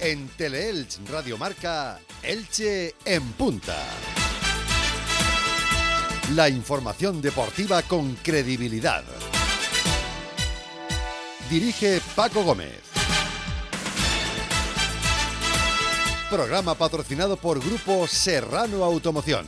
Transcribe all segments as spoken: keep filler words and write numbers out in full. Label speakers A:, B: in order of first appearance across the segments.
A: En Teleelch Radio Marca, Elche en punta. La información deportiva con credibilidad. Dirige Paco Gómez. Programa patrocinado por Grupo Serrano Automoción.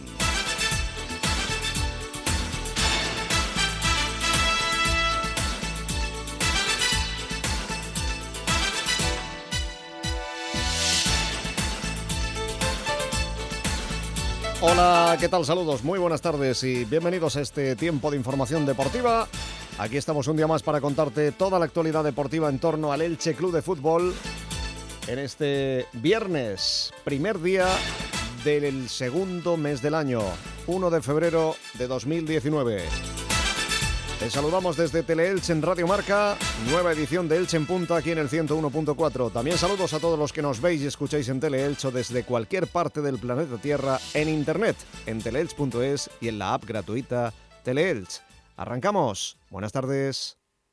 B: Hola, ¿qué tal? Saludos, muy buenas tardes y bienvenidos a este tiempo de información deportiva. Aquí estamos un día más para contarte toda la actualidad deportiva en torno al Elche Club de Fútbol en este viernes, primer día del segundo mes del año, primero de febrero de dos mil diecinueve. Te saludamos desde Teleelch en Radio Marca, nueva edición de Elche en Punta aquí en el ciento uno punto cuatro. También saludos a todos los que nos veis y escucháis en Teleelch o desde cualquier parte del planeta Tierra en internet, en teleelch punto es y en la app gratuita Teleelch. Arrancamos. Buenas tardes.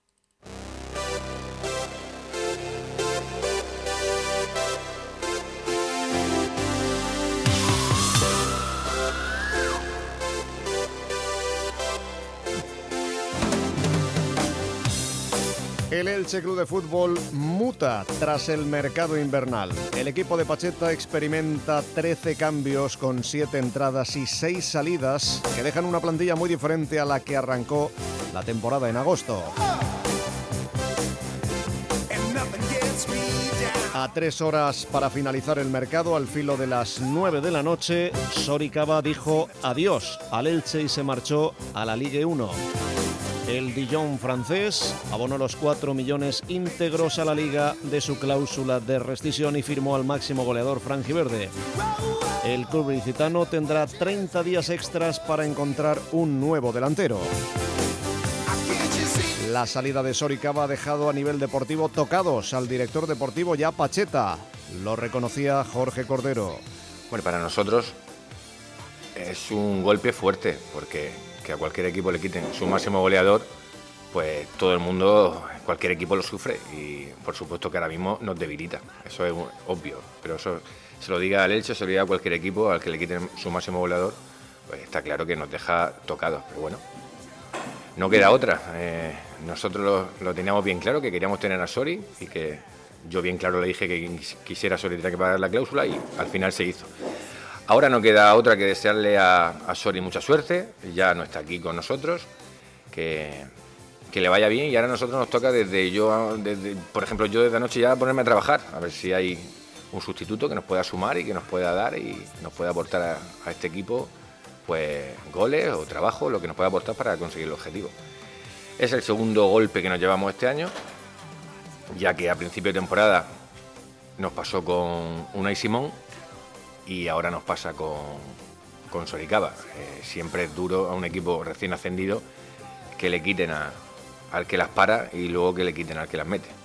B: El Elche Club de Fútbol muta tras el mercado invernal. El equipo de Pacheta experimenta trece cambios con siete entradas y seis salidas que dejan una plantilla muy diferente a la que arrancó la temporada en agosto. A tres horas para finalizar el mercado, al filo de las nueve de la noche, Soricaba dijo adiós al Elche y se marchó a la Ligue uno. El Dijon francés abonó los cuatro millones íntegros a la Liga de su cláusula de rescisión y firmó al máximo goleador franjiverde. El club ilicitano tendrá treinta días extras para encontrar un nuevo delantero. La salida de Soricaba ha dejado a nivel deportivo tocados al director deportivo ya Pacheta. Lo reconocía Jorge Cordero.
C: Bueno, para nosotros es un golpe fuerte porque que a cualquier equipo le quiten su máximo goleador, pues todo el mundo, cualquier equipo lo sufre y por supuesto que ahora mismo nos debilita, eso es obvio, pero eso se lo diga al Elche, se lo diga a cualquier equipo al que le quiten su máximo goleador, pues está claro que nos deja tocados, pero bueno, no queda otra. Eh, nosotros lo, lo teníamos bien claro, que queríamos tener a Sori y que yo bien claro le dije que quisiera Sori tenía que pagar la cláusula y al final se hizo. Ahora no queda otra que desearle a, a Sori mucha suerte, ya no está aquí con nosotros, que, que le vaya bien y ahora a nosotros nos toca desde yo, desde, por ejemplo yo desde anoche ya ponerme a trabajar, a ver si hay un sustituto que nos pueda sumar y que nos pueda dar y nos pueda aportar a, a este equipo pues goles o trabajo, lo que nos pueda aportar para conseguir el objetivo. Es el segundo golpe que nos llevamos este año, ya que a principio de temporada nos pasó con Unai Simón, y ahora nos pasa con, con Soricaba. Eh, siempre es duro a un equipo recién ascendido que le quiten a, al que las para y luego que le quiten al que las mete.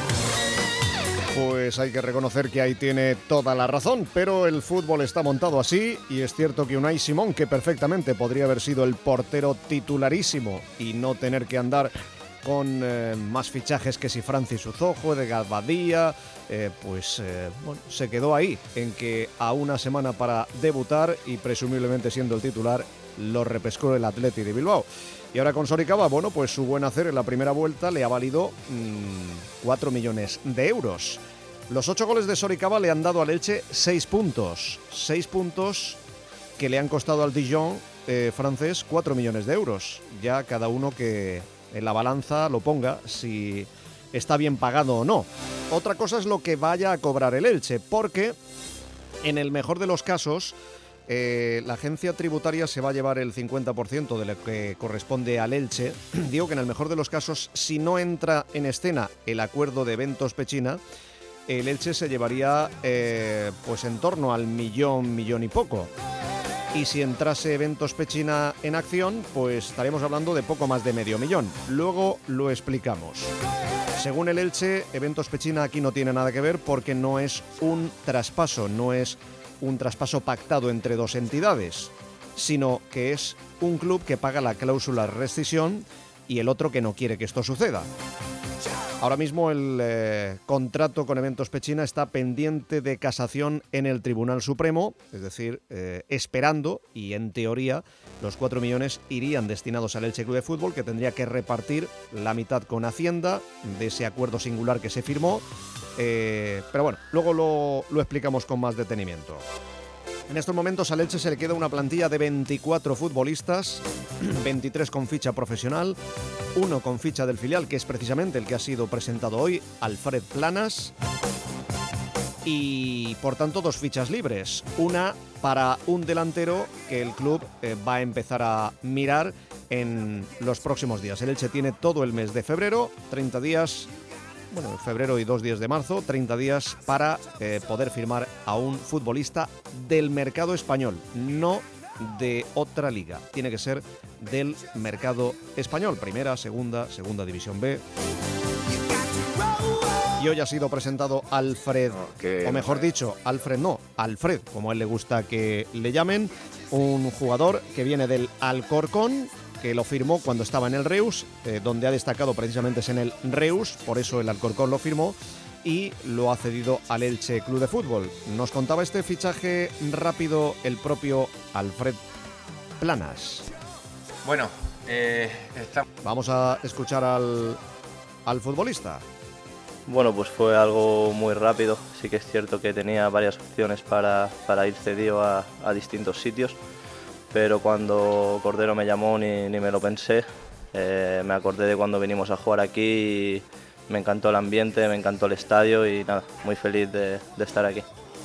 B: Pues hay que reconocer que ahí tiene toda la razón, pero el fútbol está montado así y es cierto que Unai Simón, que perfectamente podría haber sido el portero titularísimo y no tener que andar con eh, más fichajes que si Francis Uzojo, Edgar Badía, eh, pues eh, bueno, se quedó ahí, en que a una semana para debutar y presumiblemente siendo el titular, lo repescó el Athletic de Bilbao. Y ahora con Soricaba, bueno, pues su buen hacer en la primera vuelta le ha valido mmm, cuatro millones de euros. Los ocho goles de Soricaba le han dado al Elche seis puntos, seis puntos que le han costado al Dijon eh, francés cuatro millones de euros, ya cada uno que en la balanza lo ponga si está bien pagado o no. Otra cosa es lo que vaya a cobrar el Elche, porque en el mejor de los casos eh, la agencia tributaria se va a llevar el cincuenta por ciento de lo que corresponde al Elche. Digo que en el mejor de los casos, si no entra en escena el acuerdo de Ventos Pechina, el Elche se llevaría eh, pues en torno al millón, millón y poco. Y si entrase Ventos Pechina en acción, pues estaremos hablando de poco más de medio millón. Luego lo explicamos. Según el Elche, Ventos Pechina aquí no tiene nada que ver porque no es un traspaso, no es un traspaso pactado entre dos entidades, sino que es un club que paga la cláusula de rescisión y el otro que no quiere que esto suceda. Ahora mismo el eh, contrato con Eventos Pechina está pendiente de casación en el Tribunal Supremo, es decir, eh, esperando, y en teoría los cuatro millones irían destinados al Elche Club de Fútbol, que tendría que repartir la mitad con Hacienda de ese acuerdo singular que se firmó, eh, pero bueno, luego lo, lo explicamos con más detenimiento. En estos momentos al Elche se le queda una plantilla de veinticuatro futbolistas, veintitrés con ficha profesional, uno con ficha del filial, que es precisamente el que ha sido presentado hoy, Alfred Planas, y por tanto dos fichas libres, una para un delantero que el club eh, va a empezar a mirar en los próximos días. El Elche tiene todo el mes de febrero, treinta días... Bueno, febrero y dos días de marzo, treinta días para eh, poder firmar a un futbolista del mercado español, no de otra liga. Tiene que ser del mercado español, primera, segunda, segunda división B. Y hoy ha sido presentado Alfred, no, que... o mejor dicho, Alfred no, Alfred, como a él le gusta que le llamen, un jugador que viene del Alcorcón, que lo firmó cuando estaba en el Reus, eh, donde ha destacado precisamente es en el Reus, por eso el Alcorcón lo firmó y lo ha cedido al Elche Club de Fútbol. Nos contaba este fichaje rápido el propio Alfred Planas.
C: Bueno, eh, está...
B: vamos a escuchar al, al futbolista.
D: Bueno, pues fue algo muy rápido. Sí que es cierto que tenía varias opciones para, para ir cedido a, a distintos sitios, pero cuando Cordero me llamó ni, ni me lo pensé. Eh, me acordé de cuando vinimos a jugar aquí y me encantó el ambiente, me encantó el estadio y nada, muy feliz de, de estar aquí.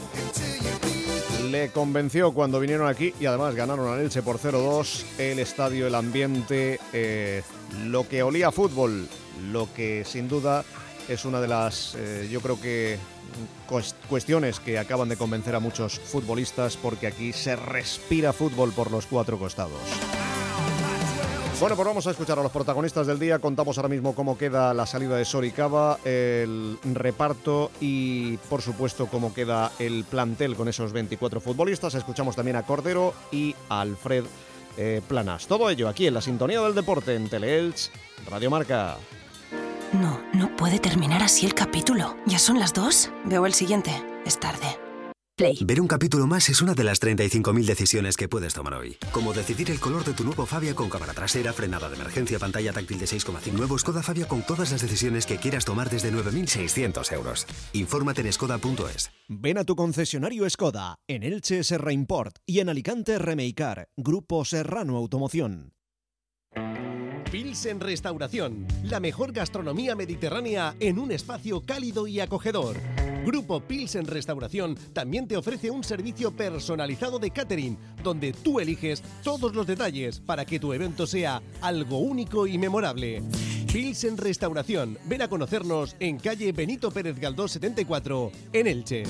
B: Le convenció cuando vinieron aquí y además ganaron al Elche por cero dos. El estadio, el ambiente, eh, lo que olía a fútbol, lo que sin duda es una de las, eh, yo creo que cuestiones que acaban de convencer a muchos futbolistas, porque aquí se respira fútbol por los cuatro costados. Bueno, pues vamos a escuchar a los protagonistas del día. Contamos ahora mismo cómo queda la salida de Soricaba, el reparto y, por supuesto, cómo queda el plantel con esos veinticuatro futbolistas. Escuchamos también a Cordero y a Alfred eh, Planas. Todo ello aquí en la sintonía del deporte en Teleelch, Radio Marca.
E: No, no puede terminar así el capítulo. ¿Ya son las dos? Veo el siguiente. Es tarde. Play.
F: Ver un capítulo más es una de las treinta y cinco mil decisiones que puedes tomar hoy. Como decidir el color de tu nuevo Fabia con cámara trasera, frenada de emergencia, pantalla táctil de seis coma cinco. Nuevo Skoda Fabia con todas las decisiones que quieras tomar desde nueve mil seiscientos euros. Infórmate en skoda punto es.
G: Ven a tu concesionario Skoda, en Elche Serra Import y en Alicante Remeicar, Grupo Serrano Automoción. Pilsen Restauración, la mejor gastronomía mediterránea en un espacio cálido y acogedor. Grupo Pilsen Restauración también te ofrece un servicio personalizado de catering, donde tú eliges todos los detalles para que tu evento sea algo único y memorable. Pilsen Restauración, ven a conocernos en calle Benito Pérez Galdós setenta y cuatro, en Elche.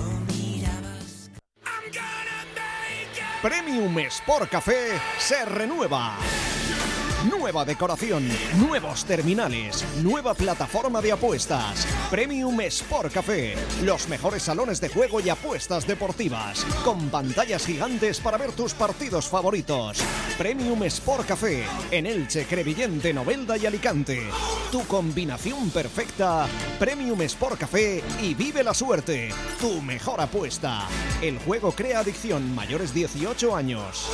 G: Premium Sport Café se renueva. Nueva decoración, nuevos terminales, nueva plataforma de apuestas. Premium Sport Café, los mejores salones de juego y apuestas deportivas, con pantallas gigantes para ver tus partidos favoritos. Premium Sport Café, en Elche, Crevillente, Novelda y Alicante. Tu combinación perfecta, Premium Sport Café y vive la suerte. Tu mejor apuesta. El juego crea adicción, mayores dieciocho años.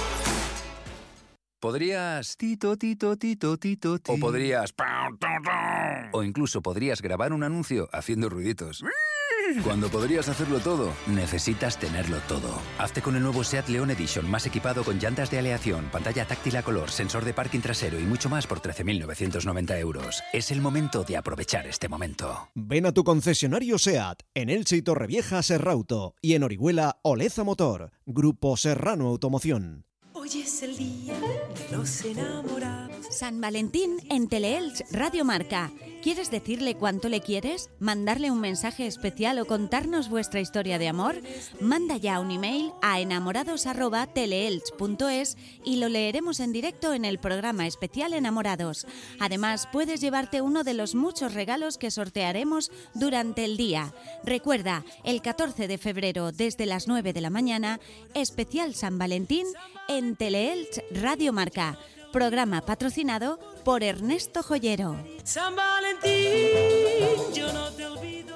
H: Podrías tito, tito, tito, tito, tito. O podrías... O incluso podrías grabar un anuncio haciendo ruiditos. Cuando podrías hacerlo todo, necesitas tenerlo todo. Hazte con el nuevo SEAT León Edition, más equipado con llantas de aleación, pantalla táctil a color, sensor de parking trasero y mucho más por trece mil novecientos noventa euros. Es el momento de aprovechar este momento.
G: Ven a tu concesionario SEAT, en Elche y Torrevieja Serrauto, y en Orihuela Oleza Motor, Grupo Serrano Automoción.
I: Hoy es el día de los enamorados.
J: San Valentín en Teleelch Radio Marca. ¿Quieres decirle cuánto le quieres? ¿Mandarle un mensaje especial o contarnos vuestra historia de amor? Manda ya un email a enamorados arroba teleelch punto es y lo leeremos en directo en el programa especial Enamorados. Además, puedes llevarte uno de los muchos regalos que sortearemos durante el día. Recuerda, el catorce de febrero desde las nueve de la mañana, especial San Valentín en Teleelch Radio Marca. Programa patrocinado por Ernesto Joyero.
I: San Valentín, yo no te olvido.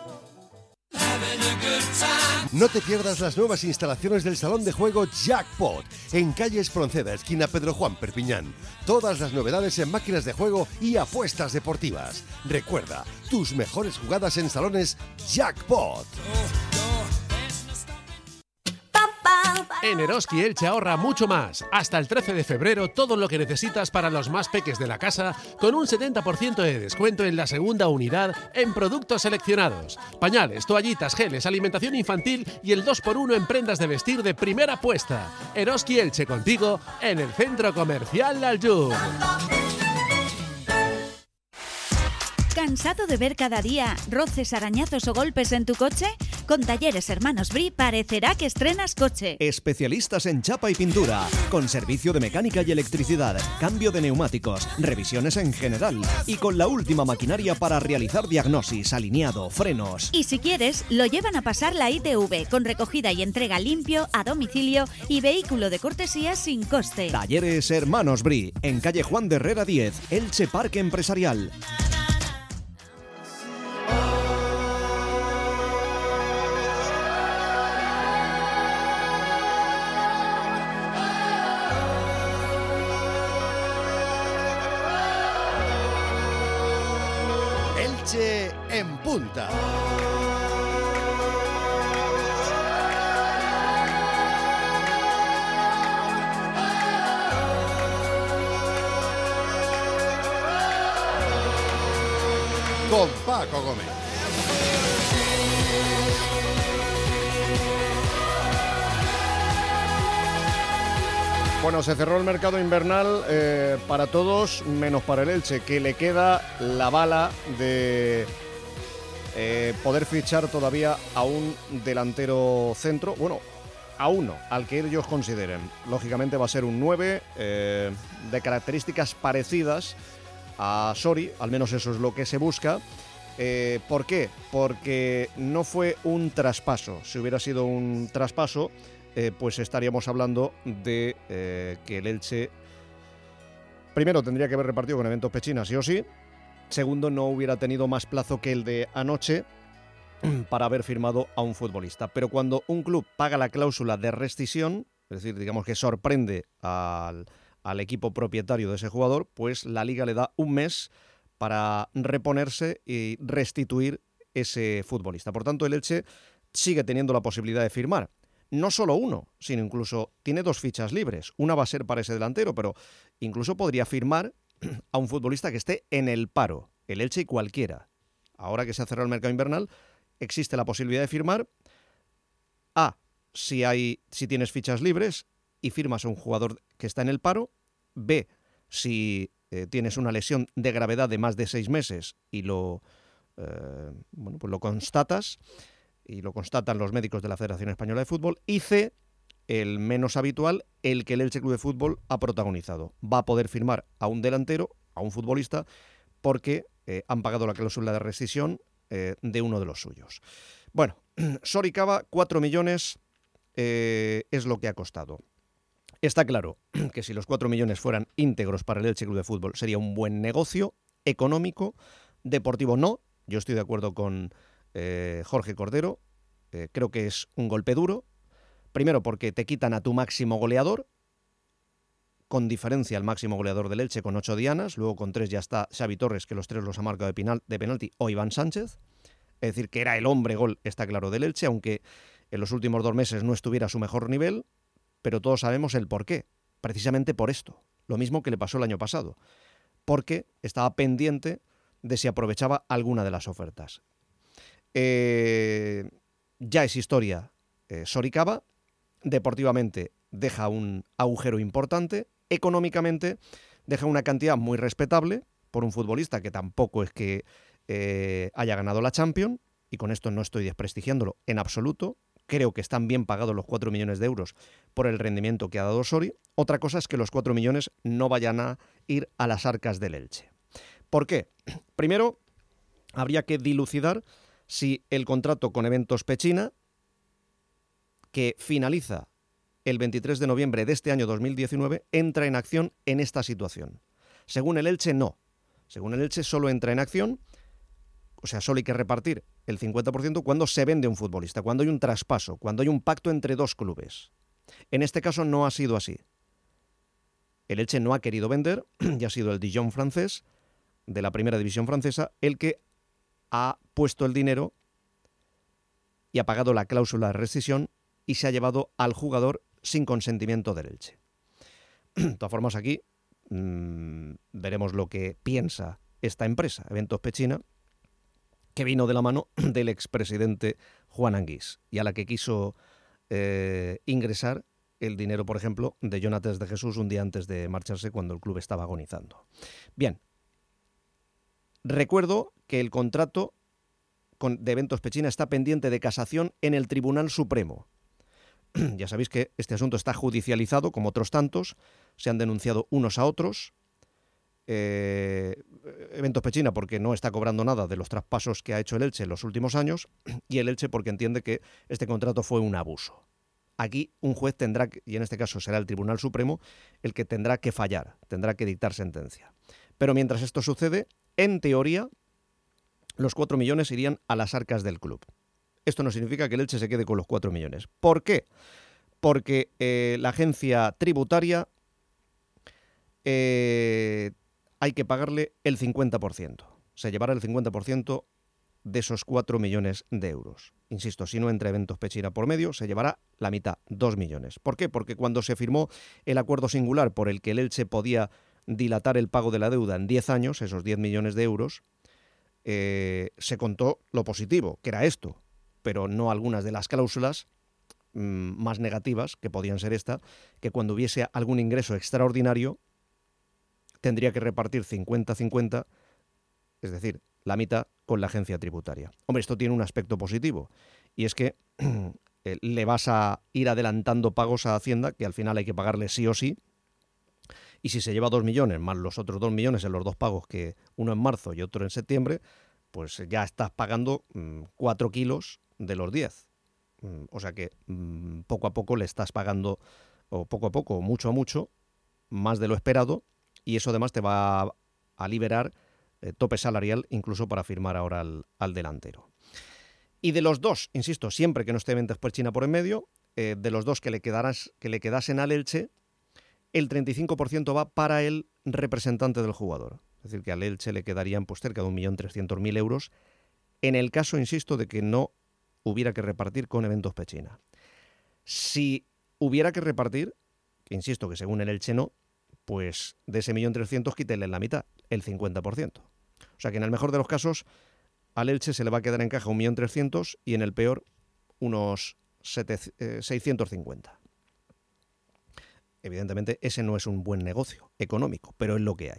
A: No te pierdas las nuevas instalaciones del salón de juego Jackpot en calle Espronceda, esquina Pedro Juan, Perpiñán. Todas las novedades en máquinas de juego y apuestas deportivas. Recuerda, tus mejores jugadas en salones Jackpot.
K: En Eroski Elche ahorra mucho más. Hasta el trece de febrero todo lo que necesitas para los más peques de la casa con un setenta por ciento de descuento en la segunda unidad en productos seleccionados. Pañales, toallitas, geles, alimentación infantil y el dos por uno en prendas de vestir de primera apuesta. Eroski Elche contigo en el Centro Comercial Aljub.
J: ¿Cansado de ver cada día roces, arañazos o golpes en tu coche? Con Talleres Hermanos Bri parecerá que estrenas coche.
G: Especialistas en chapa y pintura, con servicio de mecánica y electricidad, cambio de neumáticos, revisiones en general y con la última maquinaria para realizar diagnosis, alineado, frenos.
J: Y si quieres, lo llevan a pasar la I T V con recogida y entrega limpio, a domicilio y vehículo de cortesía sin coste.
G: Talleres Hermanos Bri, en calle Juan de Herrera diez, Elche Parque Empresarial.
A: Elche en punta. Con Paco Gómez.
B: Bueno, se cerró el mercado invernal eh, para todos, menos para el Elche, que le queda la bala de eh, poder fichar todavía a un delantero centro, bueno, a uno, al que ellos consideren. Lógicamente va a ser un nueve, eh, de características parecidas a Sori, al menos eso es lo que se busca. Eh, ¿Por qué? Porque no fue un traspaso. Si hubiera sido un traspaso, eh, pues estaríamos hablando de eh, que el Elche, primero, tendría que haber repartido con Eventos Pechina, sí o sí. Segundo, no hubiera tenido más plazo que el de anoche para haber firmado a un futbolista. Pero cuando un club paga la cláusula de rescisión, es decir, digamos que sorprende al, al equipo propietario de ese jugador, pues la Liga le da un mes para reponerse y restituir ese futbolista. Por tanto, el Elche sigue teniendo la posibilidad de firmar. No solo uno, sino incluso tiene dos fichas libres. Una va a ser para ese delantero, pero incluso podría firmar a un futbolista que esté en el paro. El Elche y cualquiera. Ahora que se ha cerrado el mercado invernal, existe la posibilidad de firmar A, si, hay, si tienes fichas libres y firmas a un jugador que está en el paro. B, si eh, tienes una lesión de gravedad de más de seis meses y lo, eh, bueno, pues lo constatas, y lo constatan los médicos de la Federación Española de Fútbol. Y C, el menos habitual, el que el Elche Club de Fútbol ha protagonizado. Va a poder firmar a un delantero, a un futbolista, porque eh, han pagado la cláusula de rescisión eh, de uno de los suyos. Bueno, Sori Cava, cuatro millones eh, es lo que ha costado. Está claro que si los cuatro millones fueran íntegros para el Elche Club de Fútbol sería un buen negocio económico, deportivo no. Yo estoy de acuerdo con eh, Jorge Cordero, eh, creo que es un golpe duro. Primero porque te quitan a tu máximo goleador, con diferencia al máximo goleador del Elche con ocho dianas, luego con tres ya está Xavi Torres, que los tres los ha marcado de, penal, de penalti, o Iván Sánchez. Es decir, que era el hombre gol, está claro, del Elche, aunque en los últimos dos meses no estuviera a su mejor nivel, pero todos sabemos el por qué. Precisamente por esto. Lo mismo que le pasó el año pasado. Porque estaba pendiente de si aprovechaba alguna de las ofertas. Eh, ya es historia eh, Sori Cava. Deportivamente deja un agujero importante. Económicamente deja una cantidad muy respetable por un futbolista que tampoco es que eh, haya ganado la Champions. Y con esto no estoy desprestigiándolo en absoluto. Creo que están bien pagados los cuatro millones de euros por el rendimiento que ha dado Sori. Otra cosa es que los cuatro millones no vayan a ir a las arcas del Elche. ¿Por qué? Primero, habría que dilucidar si el contrato con Eventos Pechina, que finaliza el veintitrés de noviembre de este año dos mil diecinueve, entra en acción en esta situación. Según el Elche, no. Según el Elche, solo entra en acción, o sea, solo hay que repartir el cincuenta por ciento cuando se vende un futbolista, cuando hay un traspaso, cuando hay un pacto entre dos clubes. En este caso no ha sido así. El Elche no ha querido vender, y ha sido el Dijon francés, de la primera división francesa, el que ha puesto el dinero y ha pagado la cláusula de rescisión y se ha llevado al jugador sin consentimiento del Elche. De todas formas, aquí mmm, veremos lo que piensa esta empresa, Eventos Pechina, que vino de la mano del expresidente Juan Anguís y a la que quiso eh, ingresar el dinero, por ejemplo, de Jonatas de Jesús un día antes de marcharse cuando el club estaba agonizando. Bien, recuerdo que el contrato con, de Eventos Pechina está pendiente de casación en el Tribunal Supremo. Ya sabéis que este asunto está judicializado, como otros tantos, se han denunciado unos a otros. Eh, Eventos Pechina porque no está cobrando nada de los traspasos que ha hecho el Elche en los últimos años, y el Elche porque entiende que este contrato fue un abuso. Aquí un juez tendrá, y en este caso será el Tribunal Supremo, el que tendrá que fallar, tendrá que dictar sentencia. Pero mientras esto sucede, en teoría, los cuatro millones irían a las arcas del club. Esto no significa que el Elche se quede con los cuatro millones. ¿Por qué? Porque eh, la agencia tributaria eh, hay que pagarle el cincuenta por ciento. Se llevará el cincuenta por ciento de esos cuatro millones de euros. Insisto, si no entra Eventos Pechina por medio, se llevará la mitad, dos millones. ¿Por qué? Porque cuando se firmó el acuerdo singular por el que el Elche podía dilatar el pago de la deuda en diez años, esos diez millones de euros, eh, se contó lo positivo, que era esto, pero no algunas de las cláusulas mmm, más negativas, que podían ser esta, que cuando hubiese algún ingreso extraordinario, tendría que repartir cincuenta cincuenta, es decir, la mitad con la agencia tributaria. Hombre, esto tiene un aspecto positivo, y es que eh, le vas a ir adelantando pagos a Hacienda, que al final hay que pagarle sí o sí, y si se lleva dos millones más los otros dos millones en los dos pagos, que uno en marzo y otro en septiembre, pues ya estás pagando mmm, cuatro kilos de los diez. Mm, o sea que mmm, poco a poco le estás pagando, o poco a poco, mucho a mucho, más de lo esperado, y eso además te va a, a liberar eh, tope salarial incluso para firmar ahora al, al delantero. Y de los dos, insisto, siempre que no esté Eventos Pechina por en medio, eh, de los dos que le, quedaras, que le quedasen al Elche, el treinta y cinco por ciento va para el representante del jugador. Es decir, que al Elche le quedarían pues, cerca de un millón trescientos mil euros en el caso, insisto, de que no hubiera que repartir con Eventos Pechina. Si hubiera que repartir, que insisto que según el Elche no, pues de ese millón trescientos quítele la mitad, el cincuenta por ciento. O sea que en el mejor de los casos al Elche se le va a quedar en caja un millón trescientos y en el peor unos seiscientos cincuenta. Evidentemente ese no es un buen negocio económico, pero es lo que hay.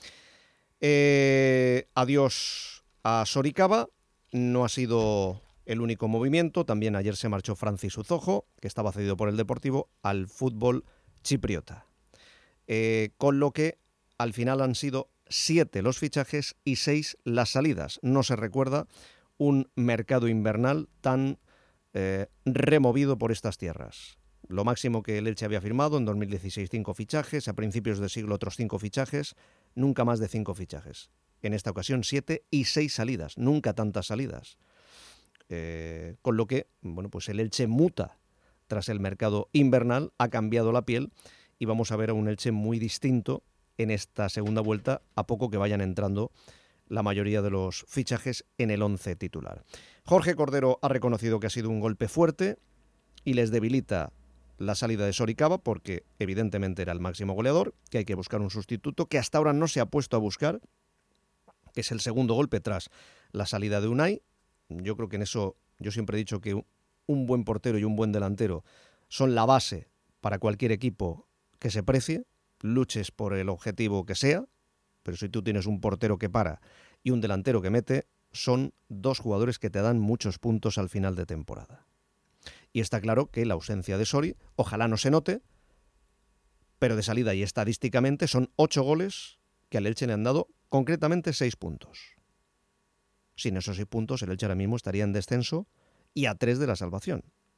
B: Eh, adiós a Soricaba, no ha sido el único movimiento, también ayer se marchó Francis Uzojo, que estaba cedido por el Deportivo, al fútbol chipriota. Eh, con lo que al final han sido siete los fichajes y seis las salidas. No se recuerda un mercado invernal tan eh, removido por estas tierras. Lo máximo que el Elche había firmado en dos mil dieciséis, cinco fichajes, a principios del siglo otros cinco fichajes, nunca más de cinco fichajes. En esta ocasión siete y seis salidas, nunca tantas salidas. Eh, con lo que, bueno, pues el Elche muta tras el mercado invernal, ha cambiado la piel y vamos a ver a un Elche muy distinto en esta segunda vuelta, a poco que vayan entrando la mayoría de los fichajes en el once titular. Jorge Cordero ha reconocido que ha sido un golpe fuerte y les debilita la salida de Soricaba porque evidentemente era el máximo goleador, que hay que buscar un sustituto, que hasta ahora no se ha puesto a buscar, que es el segundo golpe tras la salida de Unai. Yo creo que en eso yo siempre he dicho que un buen portero y un buen delantero son la base para cualquier equipo que se precie, luches por el objetivo que sea, pero si tú tienes un portero que para y un delantero que mete, son dos jugadores que te dan muchos puntos al final de temporada. Y está claro que la ausencia de Sori, ojalá no se note, pero de salida y estadísticamente son ocho goles que al Elche le han dado concretamente seis puntos. Sin esos seis puntos el Elche ahora mismo estaría en descenso y a tres de la salvación.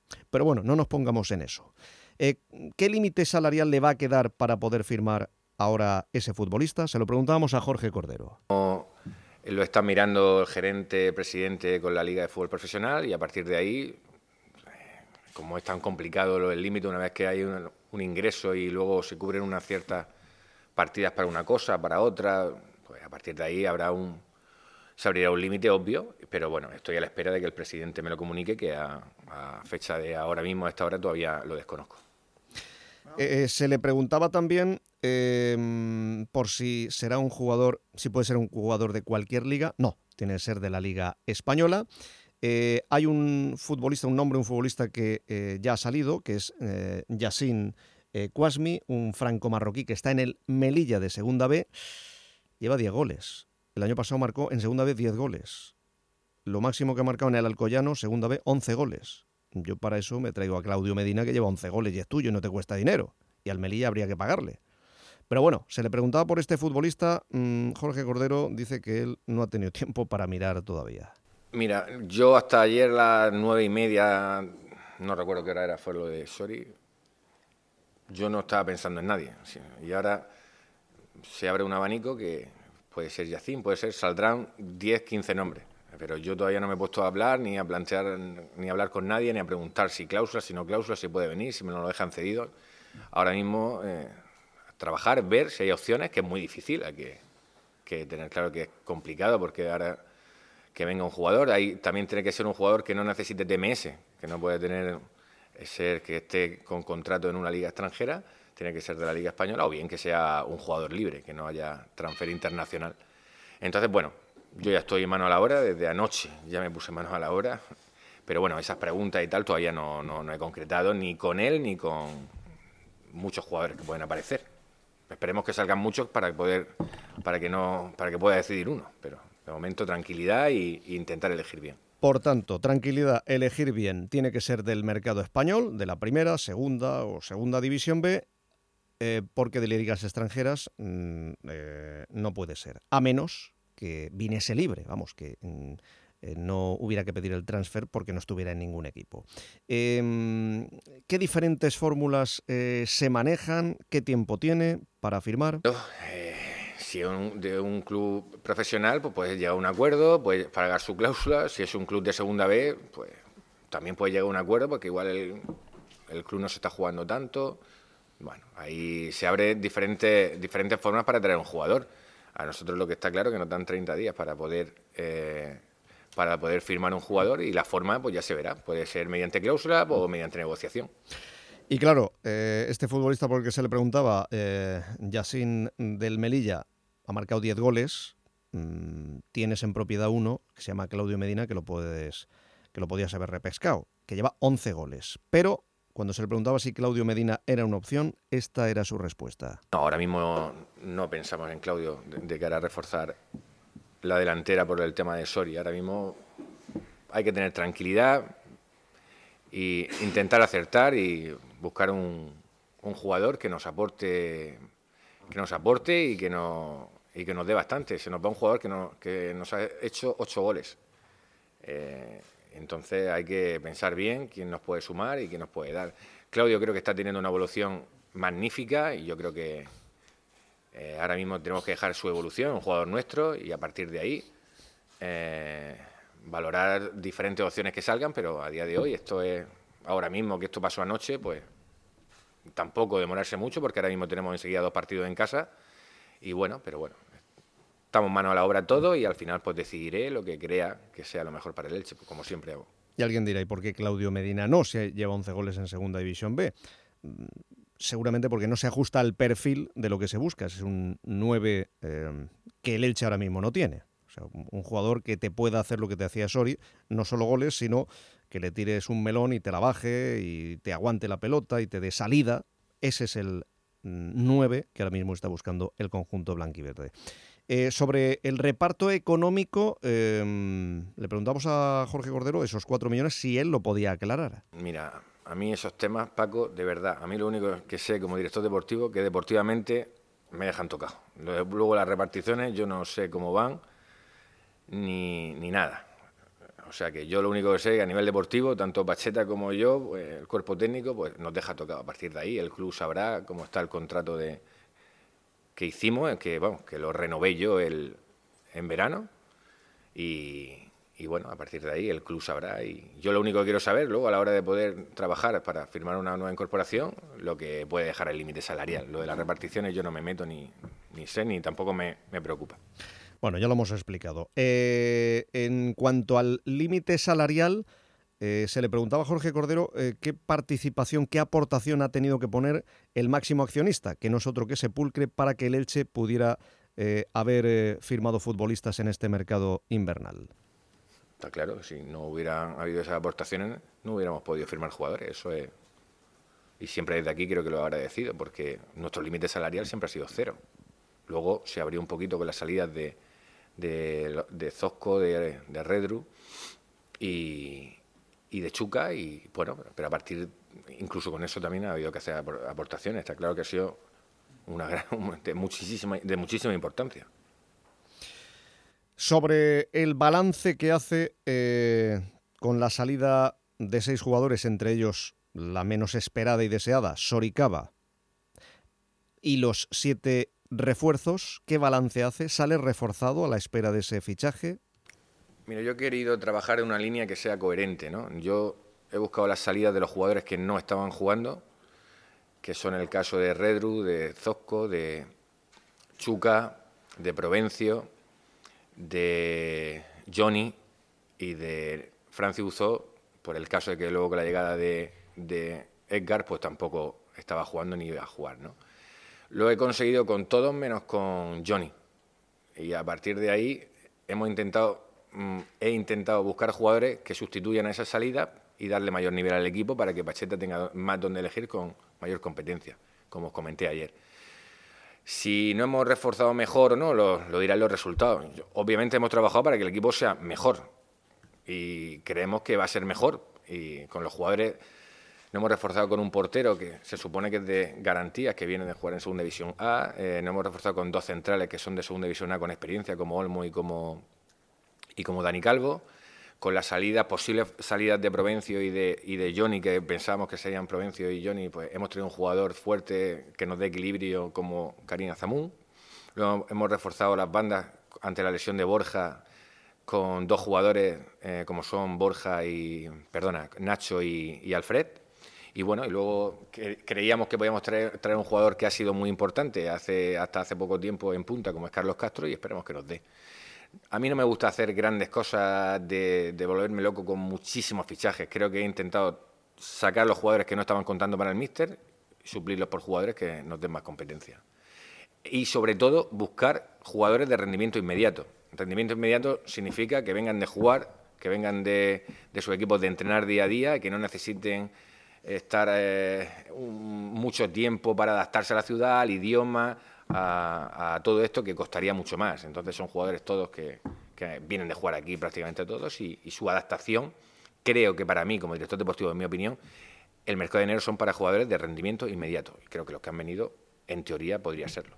B: Pero bueno, no nos pongamos en eso. Eh, ¿Qué límite salarial le va a quedar para poder firmar ahora ese futbolista? Se lo preguntábamos a Jorge Cordero.
C: Lo está mirando el gerente, presidente con la Liga de Fútbol Profesional y a partir de ahí, como es tan complicado el límite, una vez que hay un, un ingreso y luego se cubren unas ciertas partidas para una cosa, para otra, pues a partir de ahí habrá un, se abrirá un límite obvio, pero bueno, estoy a la espera de que el presidente me lo comunique, que a, a fecha de ahora mismo, a esta hora, todavía lo desconozco.
B: Eh, se le preguntaba también eh, por si será un jugador, si puede ser un jugador de cualquier liga. No, tiene que ser de la Liga Española. Eh, hay un futbolista, un nombre, un futbolista que eh, ya ha salido, que es eh, Yassine eh, Kouasmi, un franco-marroquí que está en el Melilla de Segunda B. Lleva diez goles. El año pasado marcó en Segunda B diez goles. Lo máximo que ha marcado en el Alcoyano, Segunda B, once goles. Yo para eso me traigo a Claudio Medina, que lleva once goles y es tuyo y no te cuesta dinero. Y al Melilla habría que pagarle. Pero bueno, se le preguntaba por este futbolista. Mmm, Jorge Cordero dice que él no ha tenido tiempo para mirar todavía.
C: Mira, yo hasta ayer las nueve y media, no recuerdo qué hora era, fue lo de Sori, yo no estaba pensando en nadie. Y ahora se abre un abanico que puede ser Yassine, puede ser, saldrán diez, quince nombres. Pero yo todavía no me he puesto a hablar, ni a plantear, ni a hablar con nadie, ni a preguntar si cláusula, si no cláusula, si puede venir, si me lo dejan cedido. Ahora mismo, eh, trabajar, ver si hay opciones, que es muy difícil, hay que, que tener claro que es complicado, porque ahora que venga un jugador, ahí también tiene que ser un jugador que no necesite T M S, que no puede tener, ser que esté con contrato en una liga extranjera, tiene que ser de la Liga Española, o bien que sea un jugador libre, que no haya transfer internacional. Entonces, bueno, yo ya estoy mano a la obra, desde anoche ya me puse manos a la obra, pero bueno, esas preguntas y tal todavía no, no, no he concretado ni con él ni con muchos jugadores que pueden aparecer. Esperemos que salgan muchos para poder, para que no, para que pueda decidir uno, pero de momento tranquilidad y, y intentar elegir bien.
B: Por tanto, tranquilidad, elegir bien. Tiene que ser del mercado español, de la primera, segunda o segunda división B, eh, porque de ligas extranjeras mmm, eh, no puede ser, a menos que viniese libre, vamos, que eh, no hubiera que pedir el transfer porque no estuviera en ningún equipo. Eh, ¿Qué diferentes fórmulas eh, se manejan? ¿Qué tiempo tiene para firmar?
C: Eh, si es un, de un club profesional, pues puede llegar a un acuerdo, puede pagar su cláusula. Si es un club de segunda B, pues también puede llegar a un acuerdo porque igual el, el club no se está jugando tanto. Bueno, ahí se abren diferentes, diferentes formas para traer un jugador. A nosotros lo que está claro es que nos dan treinta días para poder eh, para poder firmar un jugador y la forma pues ya se verá. Puede ser mediante cláusula o mediante negociación.
B: Y claro, eh, este futbolista por el que se le preguntaba, eh, Yassine del Melilla, ha marcado diez goles. Mmm, tienes en propiedad uno que se llama Claudio Medina, que lo puedes que lo podías haber repescado, que lleva once goles. Pero cuando se le preguntaba si Claudio Medina era una opción, esta era su respuesta.
C: No, ahora mismo no pensamos en Claudio de, de cara a reforzar la delantera por el tema de Soria. Ahora mismo hay que tener tranquilidad e intentar acertar y buscar un, un jugador que nos aporte que nos aporte y que, no, y que nos dé bastante. Se nos va un jugador que, no, que nos ha hecho ocho goles. Eh, Entonces hay que pensar bien quién nos puede sumar y quién nos puede dar. Claudio creo que está teniendo una evolución magnífica y yo creo que eh, ahora mismo tenemos que dejar su evolución, un jugador nuestro, y a partir de ahí eh, valorar diferentes opciones que salgan, pero a día de hoy, esto es ahora mismo que esto pasó anoche, pues tampoco demorarse mucho porque ahora mismo tenemos enseguida dos partidos en casa y bueno, pero bueno. Estamos manos a la obra todo y al final pues decidiré lo que crea que sea lo mejor para el Elche, pues, como siempre hago.
B: Y alguien dirá, ¿y por qué Claudio Medina no se lleva once goles en Segunda División B? Seguramente porque no se ajusta al perfil de lo que se busca. Es un nueve eh, que el Elche ahora mismo no tiene. O sea, un jugador que te pueda hacer lo que te hacía Sori, no solo goles, sino que le tires un melón y te la baje y te aguante la pelota y te dé salida. Ese es el nueve que ahora mismo está buscando el conjunto blanquiverde. Eh, sobre el reparto económico, eh, le preguntamos a Jorge Cordero esos cuatro millones si él lo podía aclarar.
C: Mira, a mí esos temas, Paco, de verdad, a mí lo único que sé como director deportivo que deportivamente me dejan tocado. Luego las reparticiones yo no sé cómo van ni, ni nada. O sea que yo lo único que sé es que a nivel deportivo, tanto Pacheta como yo, pues, el cuerpo técnico, pues nos deja tocado. A partir de ahí el club sabrá cómo está el contrato de que hicimos, que, vamos, que lo renové yo el, en verano y, y bueno, a partir de ahí el club sabrá. Y yo lo único que quiero saber luego a la hora de poder trabajar para firmar una nueva incorporación, lo que puede dejar el límite salarial. Lo de las reparticiones yo no me meto ni, ni sé ni tampoco me, me preocupa.
B: Bueno, ya lo hemos explicado. Eh, en cuanto al límite salarial, eh, se le preguntaba a Jorge Cordero eh, qué participación, qué aportación ha tenido que poner el máximo accionista, que no es otro que Sepulcre, para que el Elche pudiera eh, haber eh, firmado futbolistas en este mercado invernal.
C: Está claro, si no hubieran habido esas aportaciones, no hubiéramos podido firmar jugadores. Eso es. Y siempre desde aquí creo que lo he agradecido, porque nuestro límite salarial siempre ha sido cero. Luego se abrió un poquito con las salidas de de, de Zosco, de, de Redru y, y de Chuca, y bueno, pero a partir, incluso con eso también ha habido que hacer aportaciones. Está claro que ha sido una gran, de muchísima, de muchísima importancia.
B: Sobre el balance que hace eh, con la salida de seis jugadores, entre ellos la menos esperada y deseada, Soricaba, y los siete refuerzos, ¿qué balance hace? ¿Sale reforzado a la espera de ese fichaje?
C: Mira, yo he querido trabajar en una línea que sea coherente, ¿no? Yo he buscado las salidas de los jugadores que no estaban jugando, que son el caso de Redru, de Zosco, de Chuca, de Provencio, de Johnny y de Francis Uzó, por el caso de que luego con la llegada de, de Edgar, pues tampoco estaba jugando ni iba a jugar, ¿no? Lo he conseguido con todos menos con Johnny. Y a partir de ahí hemos intentado, mm, he intentado buscar jugadores que sustituyan a esa salida y darle mayor nivel al equipo para que Pacheta tenga más donde elegir con mayor competencia, como os comenté ayer. Si no hemos reforzado mejor o no, lo, lo dirán los resultados. Obviamente hemos trabajado para que el equipo sea mejor y creemos que va a ser mejor. Y con los jugadores no hemos reforzado con un portero que se supone que es de garantías, que viene de jugar en Segunda División A. Eh, no hemos reforzado con dos centrales que son de Segunda División A con experiencia, como Olmo y como, y como Dani Calvo. Con las salidas, posibles salidas de Provencio y de, y de Johnny, que pensábamos que serían Provencio y Johnny, pues hemos traído un jugador fuerte que nos dé equilibrio como Karim Azamún. Luego hemos reforzado las bandas ante la lesión de Borja con dos jugadores eh, como son Borja y, perdona, Nacho y, y Alfred. Y bueno, y luego que creíamos que podíamos traer, traer un jugador que ha sido muy importante hace, hasta hace poco tiempo en punta, como es Carlos Castro, y esperemos que nos dé. A mí no me gusta hacer grandes cosas de, de volverme loco con muchísimos fichajes. Creo que he intentado sacar los jugadores que no estaban contando para el míster y suplirlos por jugadores que nos den más competencia. Y sobre todo buscar jugadores de rendimiento inmediato. Rendimiento inmediato significa que vengan de jugar, que vengan de, de sus equipos de entrenar día a día, que no necesiten estar eh, un, mucho tiempo para adaptarse a la ciudad, al idioma, a, a todo esto que costaría mucho más. Entonces son jugadores todos que, que vienen de jugar aquí prácticamente todos y, y su adaptación, creo que para mí, como director deportivo, en mi opinión, el mercado de enero son para jugadores de rendimiento inmediato. Y creo que los que han venido, en teoría, podría serlo.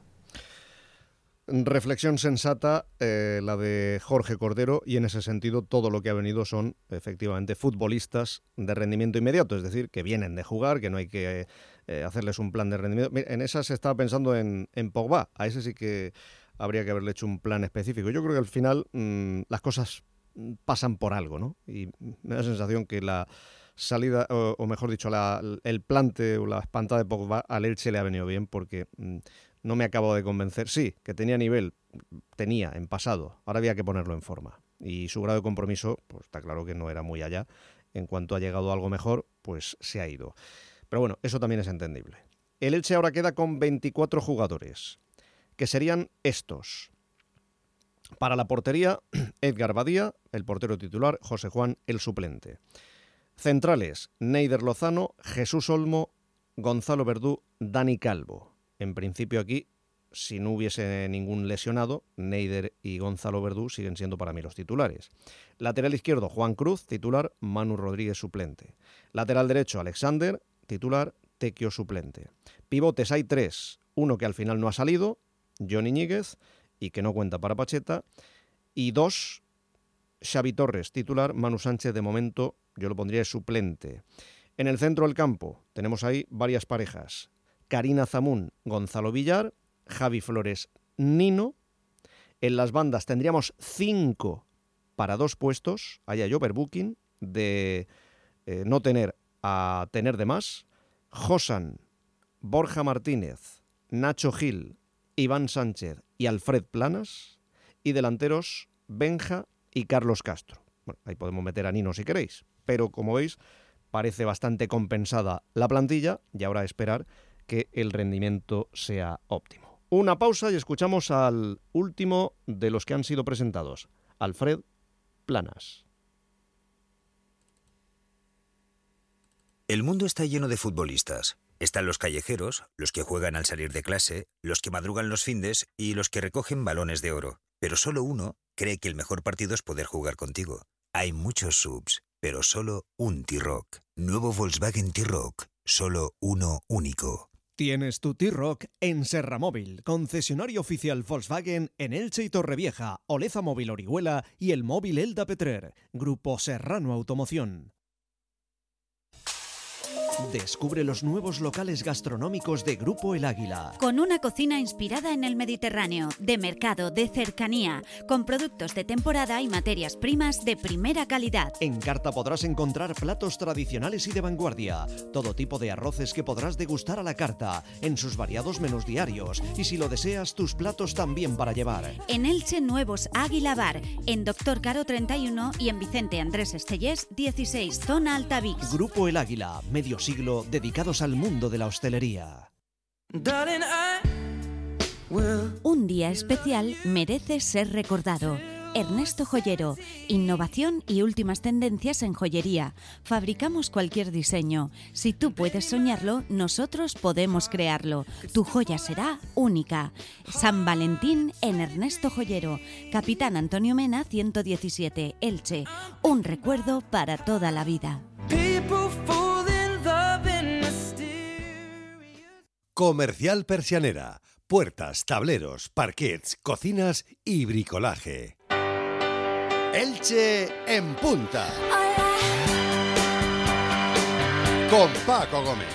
B: Reflexión sensata eh, la de Jorge Cordero, y en ese sentido todo lo que ha venido son efectivamente futbolistas de rendimiento inmediato, es decir, que vienen de jugar, que no hay que eh, hacerles un plan de rendimiento. En esa se estaba pensando en, en Pogba, a ese sí que habría que haberle hecho un plan específico. Yo creo que al final mmm, las cosas pasan por algo, ¿no? Y me da la sensación que la salida, o, o mejor dicho, la, el plante o la espantada de Pogba al Elche le ha venido bien porque mmm, no me acabo de convencer. Sí, que tenía nivel, tenía en pasado, ahora había que ponerlo en forma. Y su grado de compromiso, pues está claro que no era muy allá. En cuanto ha llegado a algo mejor, pues se ha ido. Pero bueno, eso también es entendible. El Elche ahora queda con veinticuatro jugadores, que serían estos. Para la portería, Edgar Badía, el portero titular, José Juan, el suplente. Centrales, Neider Lozano, Jesús Olmo, Gonzalo Verdú, Dani Calvo. En principio aquí, si no hubiese ningún lesionado, Neider y Gonzalo Verdú siguen siendo para mí los titulares. Lateral izquierdo, Juan Cruz, titular, Manu Rodríguez, suplente. Lateral derecho, Alexander, titular, Tequio, suplente. Pivotes hay tres, uno que al final no ha salido, Johnny Ñíguez, y que no cuenta para Pacheta, y dos Xavi Torres, titular. Manu Sánchez, de momento, yo lo pondría de suplente. En el centro del campo tenemos ahí varias parejas. Karina Zamún, Gonzalo Villar, Javi Flores, Nino. En las bandas tendríamos cinco para dos puestos. Ahí hay overbooking de eh, no tener a tener de más. Josan, Borja Martínez, Nacho Gil, Iván Sánchez y Alfred Planas. Y delanteros Benja y Carlos Castro. Bueno, ahí podemos meter a Nino si queréis, pero como veis parece bastante compensada la plantilla y ahora esperar que el rendimiento sea óptimo. Una pausa y escuchamos al último de los que han sido presentados, Alfred Planas.
L: El mundo está lleno de futbolistas. Están los callejeros, los que juegan al salir de clase, los que madrugan los findes y los que recogen balones de oro. Pero solo uno cree que el mejor partido es poder jugar contigo. Hay muchos subs, pero solo un T-Rock. Nuevo Volkswagen T-Rock, solo uno único.
G: Tienes tu T-Rock en Serramóvil, concesionario oficial Volkswagen en Elche y Torrevieja, Oleza Móvil Orihuela y el móvil Elda Petrer. Grupo Serrano Automoción. Descubre los nuevos locales gastronómicos de Grupo El Águila.
J: Con una cocina inspirada en el Mediterráneo, de mercado, de cercanía, con productos de temporada y materias primas de primera calidad.
G: En carta podrás encontrar platos tradicionales y de vanguardia, todo tipo de arroces que podrás degustar a la carta, en sus variados menús diarios, y si lo deseas, tus platos también para llevar.
J: En Elche, nuevos Águila Bar, en Doctor Caro treinta y uno y en Vicente Andrés Estellés dieciséis, zona Altavix.
G: Grupo El Águila, medio siglo dedicados al mundo de la hostelería.
J: Un día especial merece ser recordado. Ernesto Joyero, innovación y últimas tendencias en joyería. Fabricamos cualquier diseño. Si tú puedes soñarlo, nosotros podemos crearlo. Tu joya será única. San Valentín en Ernesto Joyero. Capitán Antonio Mena, ciento diecisiete, Elche. Un recuerdo para toda la vida.
A: Comercial Persianera. Puertas, tableros, parquets, cocinas y bricolaje. Elche en punta. Con Paco Gómez.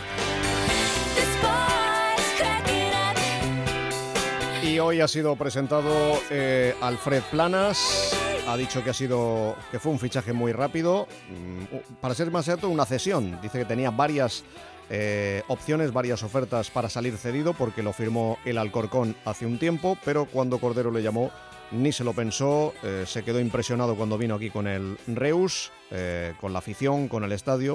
B: Y hoy ha sido presentado eh, Alfred Planas. Ha dicho que ha sido que fue un fichaje muy rápido. Para ser más exacto, una cesión. Dice que tenía varias eh, opciones, varias ofertas para salir cedido porque lo firmó el Alcorcón hace un tiempo, pero cuando Cordero le llamó ni se lo pensó, eh, se quedó impresionado cuando vino aquí con el Reus, eh, con la afición, con el estadio.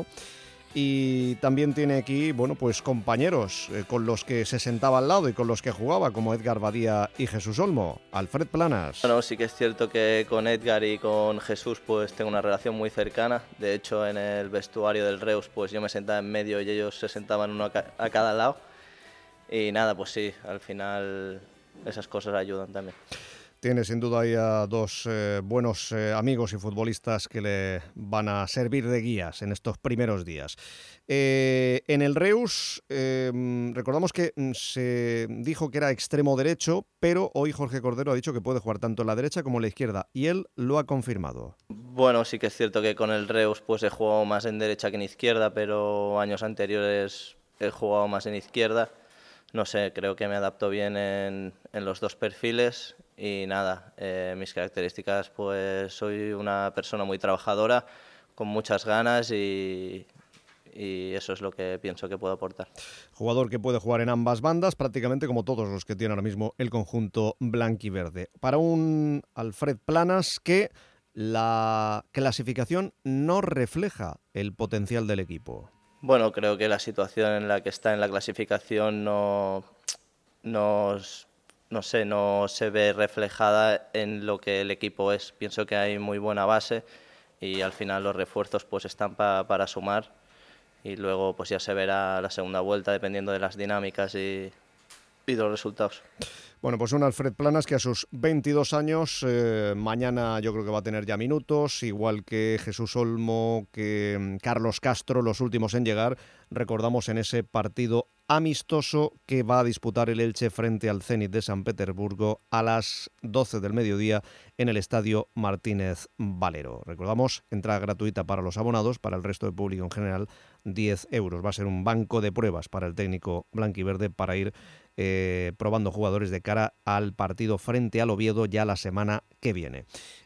B: Y también tiene aquí, bueno, pues compañeros eh, con los que se sentaba al lado y con los que jugaba, como Edgar Badía y Jesús Olmo. Alfred Planas.
D: Bueno, sí que es cierto que con Edgar y con Jesús pues tengo una relación muy cercana. De hecho, en el vestuario del Reus pues yo me sentaba en medio y ellos se sentaban uno a, ca a cada lado. Y nada, pues sí, al final esas cosas ayudan también.
B: Tiene sin duda ahí a dos eh, buenos eh, amigos y futbolistas que le van a servir de guías en estos primeros días. Eh, en el Reus, eh, recordamos que se dijo que era extremo derecho, pero hoy Jorge Cordero ha dicho que puede jugar tanto en la derecha como en la izquierda, y él lo ha confirmado.
D: Bueno, sí que es cierto que con el Reus pues he jugado más en derecha que en izquierda, pero años anteriores he jugado más en izquierda. No sé, creo que me adapto bien en, en los dos perfiles. Y nada, eh, mis características, pues soy una persona muy trabajadora, con muchas ganas y, y eso es lo que pienso que puedo aportar.
B: Jugador que puede jugar en ambas bandas, prácticamente como todos los que tiene ahora mismo el conjunto blanquiverde. Para un Alfred Planas que la clasificación no refleja el potencial del equipo.
D: Bueno, creo que la situación en la que está en la clasificación no nos... no sé, no se ve reflejada en lo que el equipo es. Pienso que hay muy buena base y al final los refuerzos pues están pa, para sumar y luego pues ya se verá la segunda vuelta dependiendo de las dinámicas y, y de los resultados.
B: Bueno, pues un Alfred Planas que a sus veintidós años, eh, mañana yo creo que va a tener ya minutos, igual que Jesús Olmo, que Carlos Castro, los últimos en llegar, recordamos en ese partido amistoso que va a disputar el Elche frente al Zenit de San Petersburgo a las doce del mediodía en el Estadio Martínez Valero. Recordamos, entrada gratuita para los abonados, para el resto del público en general, diez euros. Va a ser un banco de pruebas para el técnico blanquiverde para ir eh, probando jugadores de cara al partido frente al Oviedo ya la semana que viene.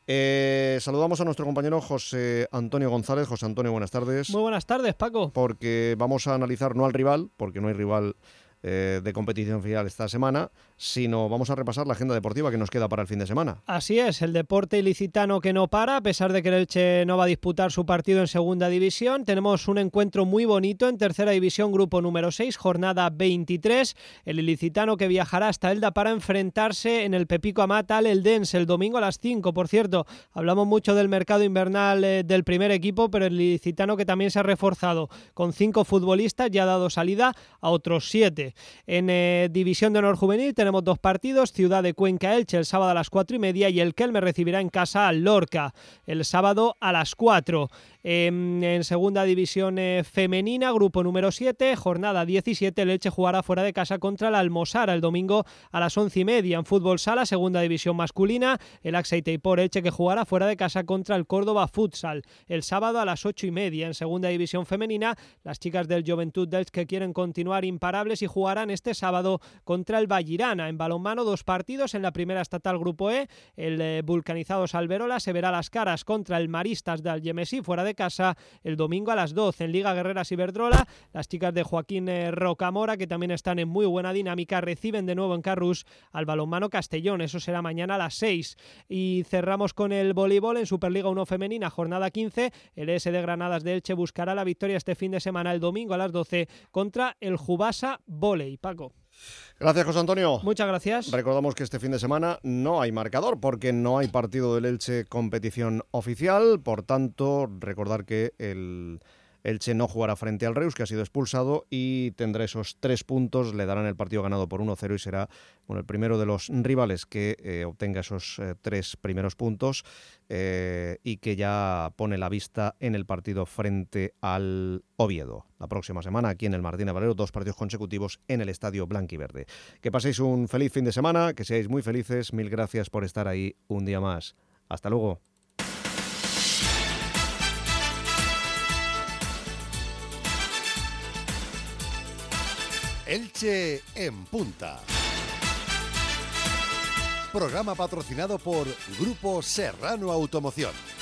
B: Eh, saludamos a nuestro compañero José Antonio González. José Antonio, buenas tardes.
M: Muy buenas tardes, Paco.
B: Porque vamos a analizar no al rival, porque no hay rival eh, de competición final esta semana, sino vamos a repasar la agenda deportiva que nos queda para el fin de semana.
M: Así es, el deporte ilicitano que no para, a pesar de que el Elche no va a disputar su partido en segunda división. Tenemos un encuentro muy bonito en tercera división, grupo número seis, jornada veintitrés. El ilicitano que viajará hasta Elda para enfrentarse en el Pepico Amat al Eldense el domingo a las cinco. Por cierto, hablamos mucho del mercado invernal eh, del primer equipo, pero el ilicitano que también se ha reforzado con cinco futbolistas, ya ha dado salida a otros siete. En eh, división de honor juvenil tenemos dos partidos, Ciudad de Cuenca Elche el sábado a las cuatro y media y el Kelme recibirá en casa al Lorca el sábado a las cuatro. Eh, en segunda división eh, femenina, grupo número siete, jornada diecisiete, el Elche jugará fuera de casa contra el Almosara el domingo a las once y media. En fútbol sala, segunda división masculina, el Axa Teipor Elche que jugará fuera de casa contra el Córdoba Futsal el sábado a las ocho y media. En segunda división femenina, las chicas del Joventut d'Elche que quieren continuar imparables y jugarán este sábado contra el Vallirana. En balonmano, dos partidos. En la primera estatal grupo E, el eh, Vulcanizados Alberola se verá las caras contra el Maristas de Algemesí fuera de casa el domingo a las doce. En Liga Guerreras Iberdrola, las chicas de Joaquín eh, Rocamora, que también están en muy buena dinámica, reciben de nuevo en Carrús al Balonmano Castellón. Eso será mañana a las seis. Y cerramos con el voleibol en Superliga uno femenina, jornada quince. El E S de Granadas de Elche buscará la victoria este fin de semana el domingo a las doce contra el Jubasa Voley. Paco.
B: Gracias, José Antonio.
M: Muchas gracias.
B: Recordamos que este fin de semana no hay marcador porque no hay partido del Elche competición oficial. Por tanto, recordar que el Elche no jugará frente al Reus, que ha sido expulsado, y tendrá esos tres puntos, le darán el partido ganado por uno cero y será bueno, el primero de los rivales que eh, obtenga esos eh, tres primeros puntos eh, y que ya pone la vista en el partido frente al Oviedo. La próxima semana aquí en el Martínez Valero, dos partidos consecutivos en el Estadio Blanquiverde. Que paséis un feliz fin de semana, que seáis muy felices. Mil gracias por estar ahí un día más. Hasta luego.
A: Elche en Punta. Programa patrocinado por Grupo Serrano Automoción.